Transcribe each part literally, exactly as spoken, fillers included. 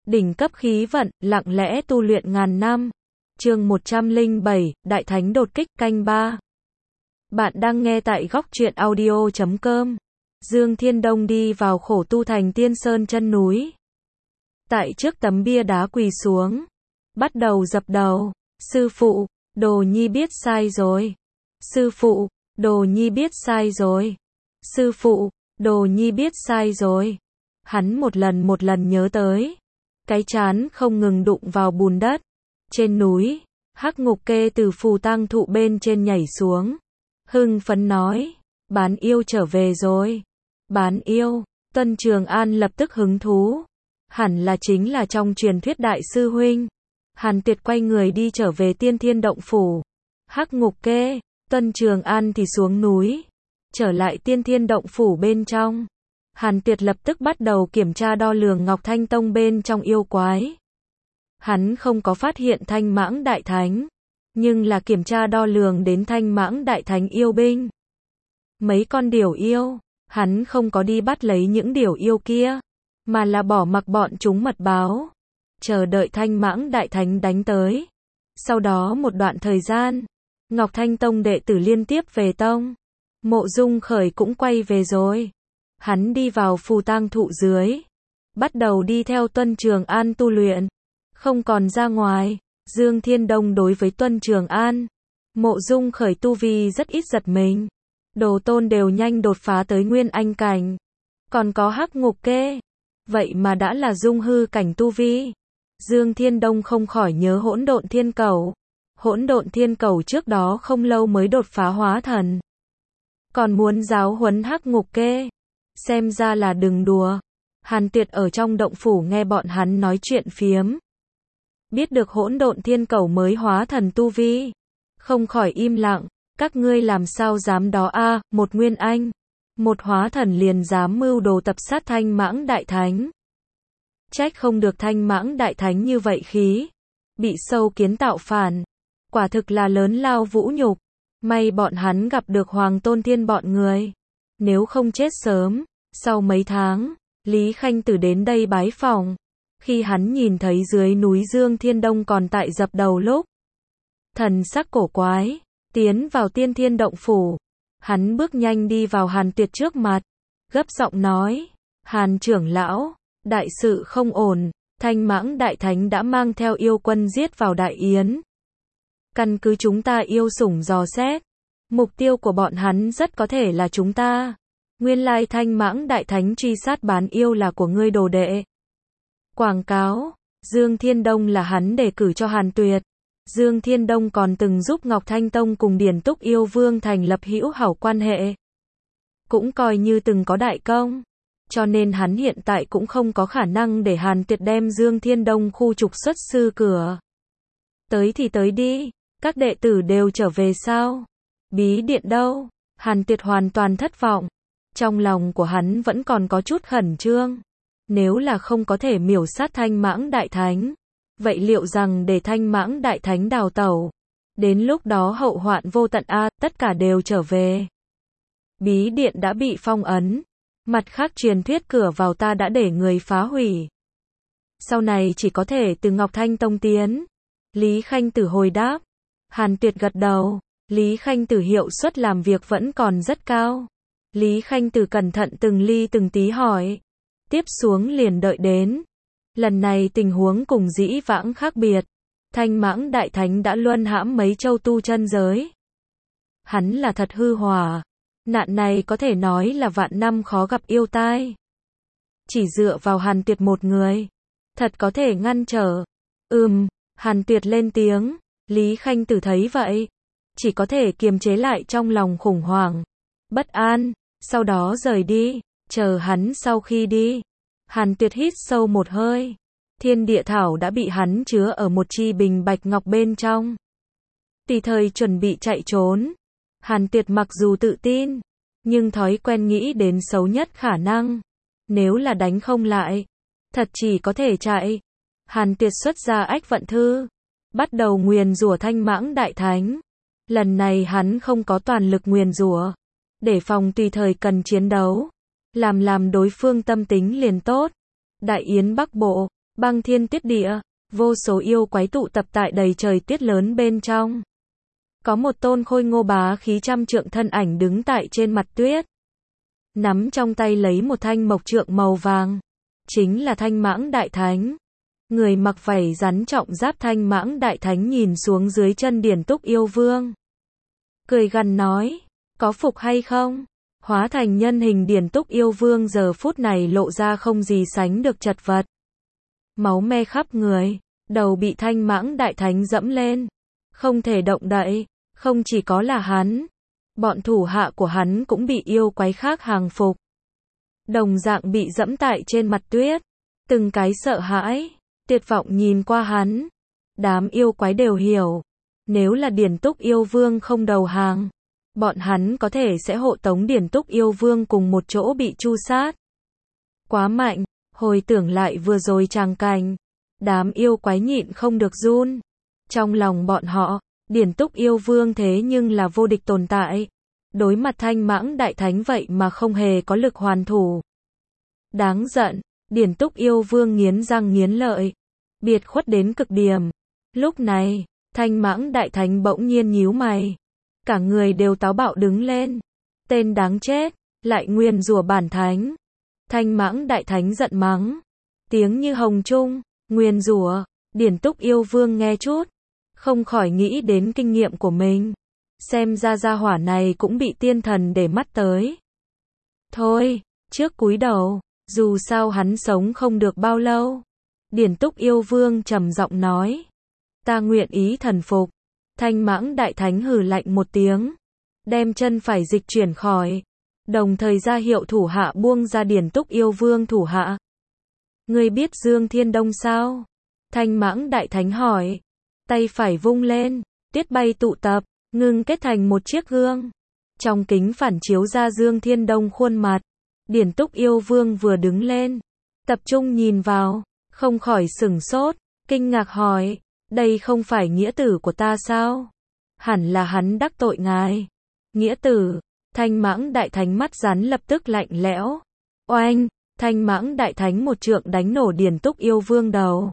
Đỉnh cấp khí vận, lặng lẽ tu luyện ngàn năm. Chương một trăm lẻ bảy, Đại Thánh đột kích, canh ba. Bạn đang nghe tại góc truyện audio chấm com. Dương Thiên Đông đi vào khổ tu thành Tiên Sơn chân núi. Tại trước tấm bia đá quỳ xuống, bắt đầu dập đầu. Sư phụ, đồ nhi biết sai rồi. Sư phụ, đồ nhi biết sai rồi. Sư phụ, đồ nhi biết sai rồi. Hắn một lần một lần nhớ tới. Cái trán không ngừng đụng vào bùn đất. Trên núi, Hắc Ngục Kê từ phù tang thụ bên trên nhảy xuống. Hưng phấn nói, bán yêu trở về rồi. Bán yêu, Tuân Trường An lập tức hứng thú. Hẳn là chính là trong truyền thuyết đại sư huynh. Hàn Tuyệt quay người đi trở về Tiên Thiên Động Phủ. Hắc Ngục Kê, Tuân Trường An thì xuống núi. Trở lại Tiên Thiên Động Phủ bên trong. Hàn Tuyệt lập tức bắt đầu kiểm tra đo lường Ngọc Thanh Tông bên trong yêu quái. Hắn không có phát hiện Thanh Mãng Đại Thánh, nhưng là kiểm tra đo lường đến Thanh Mãng Đại Thánh yêu binh. Mấy con điểu yêu, hắn không có đi bắt lấy những điểu yêu kia, mà là bỏ mặc bọn chúng mật báo, chờ đợi Thanh Mãng Đại Thánh đánh tới. Sau đó một đoạn thời gian, Ngọc Thanh Tông đệ tử liên tiếp về tông. Mộ Dung Khởi cũng quay về rồi. Hắn đi vào phù tang thụ dưới, bắt đầu đi theo Tuân Trường An tu luyện, không còn ra ngoài. Dương Thiên Đông đối với Tuân Trường An, Mộ Dung Khởi tu vi rất ít giật mình. Đồ tôn đều nhanh đột phá tới Nguyên Anh cảnh. Còn có Hắc Ngục Kê, vậy mà đã là dung hư cảnh tu vi. Dương Thiên Đông không khỏi nhớ Hỗn Độn Thiên Cẩu. Hỗn Độn Thiên Cẩu trước đó không lâu mới đột phá hóa thần, còn muốn giáo huấn Hắc Ngục Kê. Xem ra là đừng đùa. Hàn Tuyệt ở trong động phủ nghe bọn hắn nói chuyện phiếm. Biết được Hỗn Độn Thiên Cẩu mới hóa thần tu vi, không khỏi im lặng. Các ngươi làm sao dám đó a, à, một Nguyên Anh, một hóa thần liền dám mưu đồ tập sát Thanh Mãng Đại Thánh. Trách không được Thanh Mãng Đại Thánh như vậy khí. Bị sâu kiến tạo phản. Quả thực là lớn lao vũ nhục. May bọn hắn gặp được Hoàng Tôn Thiên bọn người. Nếu không chết sớm. Sau mấy tháng, Lý Khanh Tử đến đây bái phỏng. Khi hắn nhìn thấy dưới núi Dương Thiên Đông còn tại dập đầu lúc, thần sắc cổ quái, tiến vào Tiên Thiên Động Phủ. Hắn bước nhanh đi vào Hàn Tuyệt trước mặt, gấp giọng nói, Hàn trưởng lão, đại sự không ổn, Thanh Mãng Đại Thánh đã mang theo yêu quân giết vào Đại Yến. Căn cứ chúng ta yêu sủng dò xét, mục tiêu của bọn hắn rất có thể là chúng ta. Nguyên lai Thanh Mãng Đại Thánh truy sát bán yêu là của ngươi đồ đệ. Quảng cáo, Dương Thiên Đông là hắn đề cử cho Hàn Tuyệt. Dương Thiên Đông còn từng giúp Ngọc Thanh Tông cùng Điển Túc Yêu Vương thành lập hữu hảo quan hệ. Cũng coi như từng có đại công. Cho nên hắn hiện tại cũng không có khả năng để Hàn Tuyệt đem Dương Thiên Đông khu trục xuất sư cửa. Tới thì tới đi, các đệ tử đều trở về sao? Bí điện đâu? Hàn Tuyệt hoàn toàn thất vọng. Trong lòng của hắn vẫn còn có chút khẩn trương. Nếu là không có thể miểu sát Thanh Mãng Đại Thánh, vậy liệu rằng để Thanh Mãng Đại Thánh đào tẩu, đến lúc đó hậu hoạn vô tận a, à, tất cả đều trở về. Bí điện đã bị phong ấn. Mặt khác truyền thuyết cửa vào ta đã để người phá hủy. Sau này chỉ có thể từ Ngọc Thanh Tông tiến. Lý Khanh Tử hồi đáp. Hàn Tuyệt gật đầu. Lý Khanh Tử hiệu suất làm việc vẫn còn rất cao. Lý Khanh Tử cẩn thận từng ly từng tí hỏi. Tiếp xuống liền đợi đến. Lần này tình huống cùng dĩ vãng khác biệt. Thanh Mãng Đại Thánh đã luân hãm mấy châu tu chân giới. Hắn là thật hư hỏa. Nạn này có thể nói là vạn năm khó gặp yêu tai. Chỉ dựa vào Hàn Tuyệt một người, thật có thể ngăn trở. Ừm, Hàn Tuyệt lên tiếng. Lý Khanh Tử thấy vậy, chỉ có thể kiềm chế lại trong lòng khủng hoảng, bất an, sau đó rời đi. Chờ hắn sau khi đi, Hàn Tuyệt hít sâu một hơi. Thiên địa thảo đã bị hắn chứa ở một chi bình bạch ngọc bên trong. Tùy thời chuẩn bị chạy trốn. Hàn Tuyệt mặc dù tự tin, nhưng thói quen nghĩ đến xấu nhất khả năng. Nếu là đánh không lại, thật chỉ có thể chạy. Hàn Tuyệt xuất ra Ách Vận Thư, bắt đầu nguyền rủa Thanh Mãng Đại Thánh. Lần này hắn không có toàn lực nguyền rủa, để phòng tùy thời cần chiến đấu. Làm làm đối phương tâm tính liền tốt. Đại Yến Bắc Bộ, băng thiên tuyết địa, vô số yêu quái tụ tập tại đầy trời tuyết lớn bên trong. Có một tôn khôi ngô bá khí trăm trượng thân ảnh đứng tại trên mặt tuyết. Nắm trong tay lấy một thanh mộc trượng màu vàng. Chính là Thanh Mãng Đại Thánh. Người mặc vảy rắn trọng giáp Thanh Mãng Đại Thánh nhìn xuống dưới chân Điển Túc Yêu Vương. Cười gằn nói, có phục hay không? Hóa thành nhân hình Điển Túc Yêu Vương giờ phút này lộ ra không gì sánh được chật vật. Máu me khắp người, đầu bị Thanh Mãng Đại Thánh dẫm lên. Không thể động đậy, không chỉ có là hắn. Bọn thủ hạ của hắn cũng bị yêu quái khác hàng phục. Đồng dạng bị dẫm tại trên mặt tuyết. Từng cái sợ hãi, tuyệt vọng nhìn qua hắn. Đám yêu quái đều hiểu. Nếu là Điển Túc Yêu Vương không đầu hàng, bọn hắn có thể sẽ hộ tống Điển Túc Yêu Vương cùng một chỗ bị tru sát. Quá mạnh, hồi tưởng lại vừa rồi tràng cảnh. Đám yêu quái nhịn không được run. Trong lòng bọn họ, Điển Túc Yêu Vương thế nhưng là vô địch tồn tại. Đối mặt Thanh Mãng Đại Thánh vậy mà không hề có lực hoàn thủ. Đáng giận, Điển Túc Yêu Vương nghiến răng nghiến lợi. Biệt khuất đến cực điểm. Lúc này, Thanh Mãng Đại Thánh bỗng nhiên nhíu mày. Cả người đều táo bạo đứng lên. Tên đáng chết, lại nguyền rủa bản thánh. Thanh Mãng Đại Thánh giận mắng. Tiếng như hồng trung, nguyền rủa. Điển Túc Yêu Vương nghe chút, không khỏi nghĩ đến kinh nghiệm của mình. Xem ra gia hỏa này cũng bị tiên thần để mắt tới. Thôi, trước cúi đầu, dù sao hắn sống không được bao lâu. Điển Túc Yêu Vương trầm giọng nói. Ta nguyện ý thần phục. Thanh Mãng Đại Thánh hừ lạnh một tiếng. Đem chân phải dịch chuyển khỏi. Đồng thời ra hiệu thủ hạ buông ra Điển Túc Yêu Vương thủ hạ. Ngươi biết Dương Thiên Đông sao? Thanh Mãng Đại Thánh hỏi. Tay phải vung lên, tuyết bay tụ tập, ngưng kết thành một chiếc gương. Trong kính phản chiếu ra Dương Thiên Đông khuôn mặt. Điển Túc Yêu Vương vừa đứng lên, tập trung nhìn vào, không khỏi sửng sốt, kinh ngạc hỏi, đây không phải nghĩa tử của ta sao? Hẳn là hắn đắc tội ngài. Nghĩa tử? Thanh Mãng Đại Thánh mắt rắn lập tức lạnh lẽo. Oanh, Thanh Mãng Đại Thánh một trượng đánh nổ Điển Túc Yêu Vương đầu.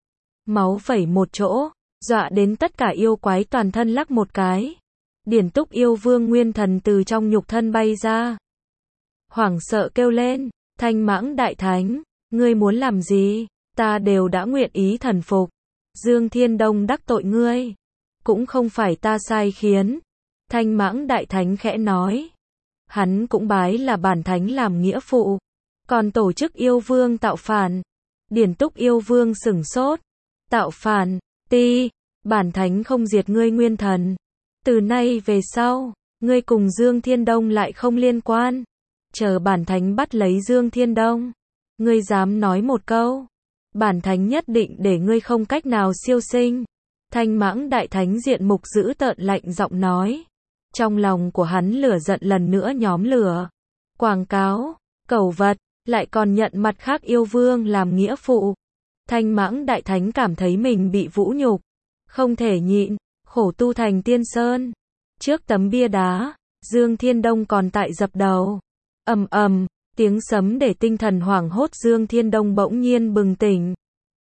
Máu vẩy một chỗ, dọa đến tất cả yêu quái toàn thân lắc một cái. Điển Túc Yêu Vương nguyên thần từ trong nhục thân bay ra. Hoảng sợ kêu lên, Thanh Mãng Đại Thánh, ngươi muốn làm gì? Ta đều đã nguyện ý thần phục. Dương Thiên Đông đắc tội ngươi, cũng không phải ta sai khiến. Thanh Mãng Đại Thánh khẽ nói. Hắn cũng bái là bản thánh làm nghĩa phụ. Còn tổ chức yêu vương tạo phản. Điển Túc Yêu Vương sửng sốt. Tạo phản, ti, bản thánh không diệt ngươi nguyên thần. Từ nay về sau, ngươi cùng Dương Thiên Đông lại không liên quan. Chờ bản thánh bắt lấy Dương Thiên Đông. Ngươi dám nói một câu, bản thánh nhất định để ngươi không cách nào siêu sinh. Thanh Mãng Đại Thánh diện mục dữ tợn lạnh giọng nói. Trong lòng của hắn lửa giận lần nữa nhóm lửa. Quảng cáo, cẩu vật, lại còn nhận mặt khác yêu vương làm nghĩa phụ. Thanh Mãng Đại Thánh cảm thấy mình bị vũ nhục, không thể nhịn, khổ tu thành tiên sơn. Trước tấm bia đá, Dương Thiên Đông còn tại dập đầu. Ầm ầm, tiếng sấm để tinh thần hoảng hốt Dương Thiên Đông bỗng nhiên bừng tỉnh.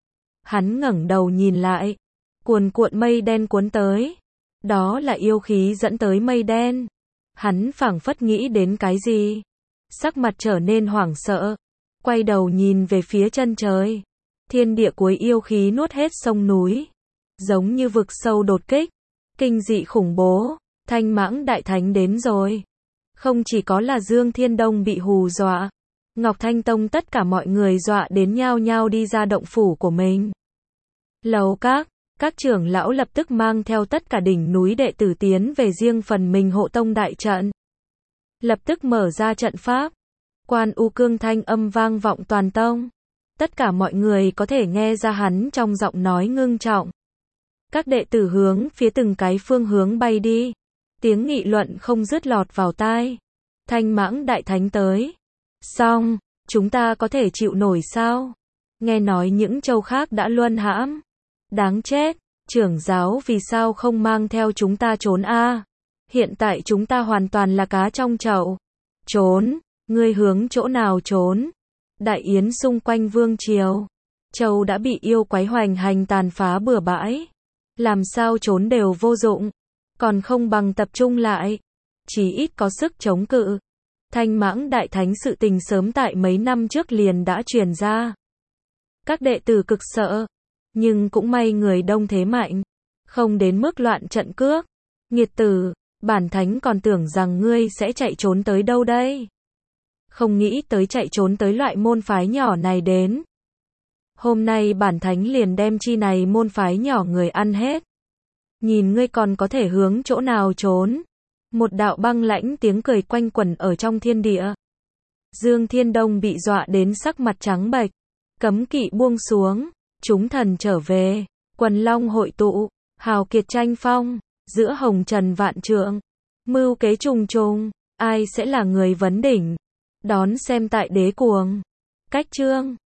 Hắn ngẩng đầu nhìn lại, cuồn cuộn mây đen cuốn tới. Đó là yêu khí dẫn tới mây đen. Hắn phảng phất nghĩ đến cái gì, sắc mặt trở nên hoảng sợ, quay đầu nhìn về phía chân trời. Thiên địa cuối yêu khí nuốt hết sông núi, giống như vực sâu đột kích, kinh dị khủng bố. Thanh Mãng Đại Thánh đến rồi. Không chỉ có là Dương Thiên Đông bị hù dọa, Ngọc Thanh Tông tất cả mọi người dọa đến nhao nhao đi ra động phủ của mình. Lầu các, các trưởng lão lập tức mang theo tất cả đỉnh núi đệ tử tiến về riêng phần mình hộ tông đại trận. Lập tức mở ra trận pháp. Quan U Cương thanh âm vang vọng toàn tông. Tất cả mọi người có thể nghe ra hắn trong giọng nói ngưng trọng. Các đệ tử hướng phía từng cái phương hướng bay đi. Tiếng nghị luận không dứt lọt vào tai. Thanh Mãng Đại Thánh tới. Xong, chúng ta có thể chịu nổi sao? Nghe nói những châu khác đã luân hãm. Đáng chết, trưởng giáo vì sao không mang theo chúng ta trốn a? Hiện tại chúng ta hoàn toàn là cá trong chậu. Trốn, ngươi hướng chỗ nào trốn? Đại yến xung quanh vương triều. Châu đã bị yêu quái hoành hành tàn phá bừa bãi. Làm sao trốn đều vô dụng. Còn không bằng tập trung lại. Chí ít có sức chống cự. Thanh Mãng Đại Thánh sự tình sớm tại mấy năm trước liền đã truyền ra. Các đệ tử cực sợ. Nhưng cũng may người đông thế mạnh. Không đến mức loạn trận cước. Nghiệt tử, bản thánh còn tưởng rằng ngươi sẽ chạy trốn tới đâu đây. Không nghĩ tới chạy trốn tới loại môn phái nhỏ này đến. Hôm nay bản thánh liền đem chi này môn phái nhỏ người ăn hết. Nhìn ngươi còn có thể hướng chỗ nào trốn. Một đạo băng lãnh tiếng cười quanh quẩn ở trong thiên địa. Dương Thiên Đông bị dọa đến sắc mặt trắng bệch. Cấm kỵ buông xuống, chúng thần trở về, quần long hội tụ, hào kiệt tranh phong, giữa hồng trần vạn trượng, mưu kế trùng trùng, ai sẽ là người vấn đỉnh? Đón xem tại Đế Cuồng. Cách chương